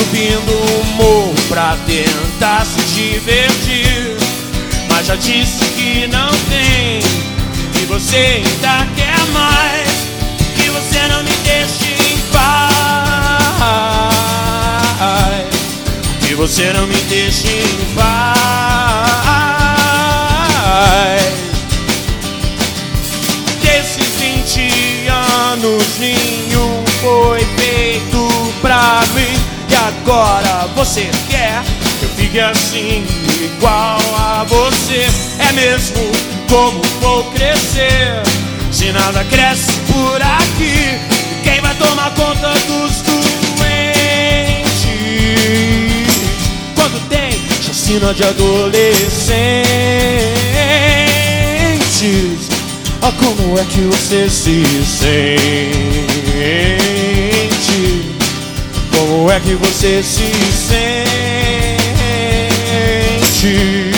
subindo o morro pra tentar se divertir, mas já disse que não tem, que você ainda quer mais, que você não me deixe em paz, que você não me deixe em paz. Desses 20 anos nenhum foi feito pra mim, e agora você quer que eu fique assim, igual a você? É mesmo? Como vou crescer se nada cresce por aqui? Quem vai tomar conta dos doentes quando tem chacina de adolescentes? Ah, como é que você se sente? Como é que você se sente?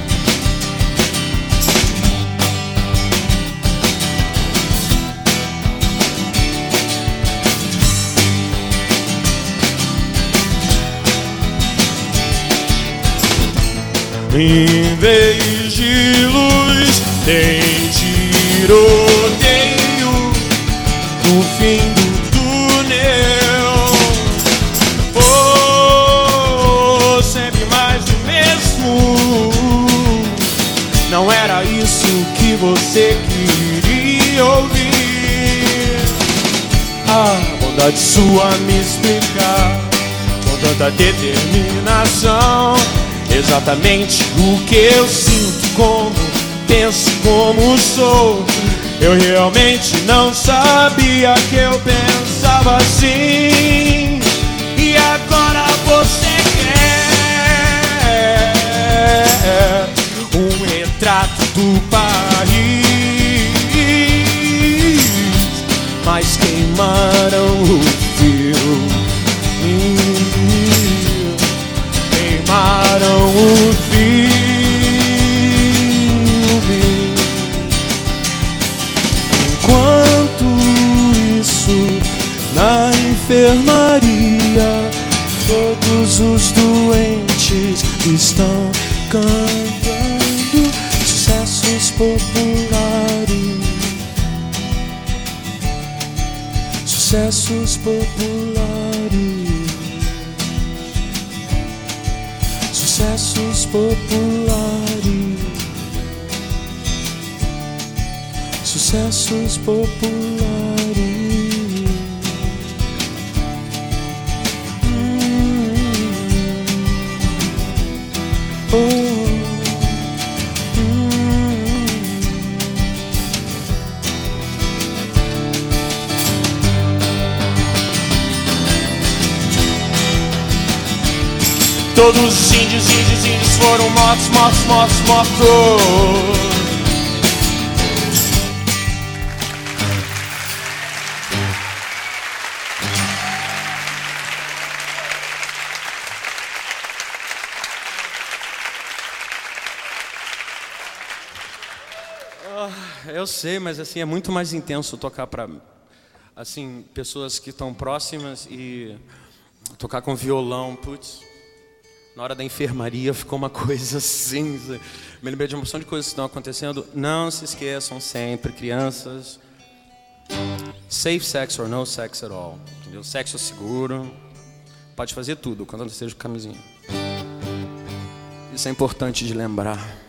Em vez de luz tem tiroteio no fim do túnel. Oh, sempre mais do mesmo. Não era isso que você queria ouvir. A bondade sua me explicar com tanta determinação exatamente o que eu sinto, como penso, como sou. Eu realmente não sabia que eu pensava assim, e agora você quer um retrato do país, mas queimaram o filme, queimaram o filme. Enquanto isso, na enfermaria, todos os doentes estão cantando sucessos populares, sucessos populares, sucessos populares, sucessos populares. Todos os índios foram mortos. Eu sei, mas assim é muito mais intenso tocar para assim pessoas que estão próximas e tocar com violão, putz. Na hora da enfermaria ficou uma coisa assim. Me lembrei de uma porção de coisas que estão acontecendo. Não se esqueçam sempre, crianças. Safe sex or no sex at all. Entendeu? Sexo seguro. Pode fazer tudo, quando não seja com camisinha. Isso é importante de lembrar.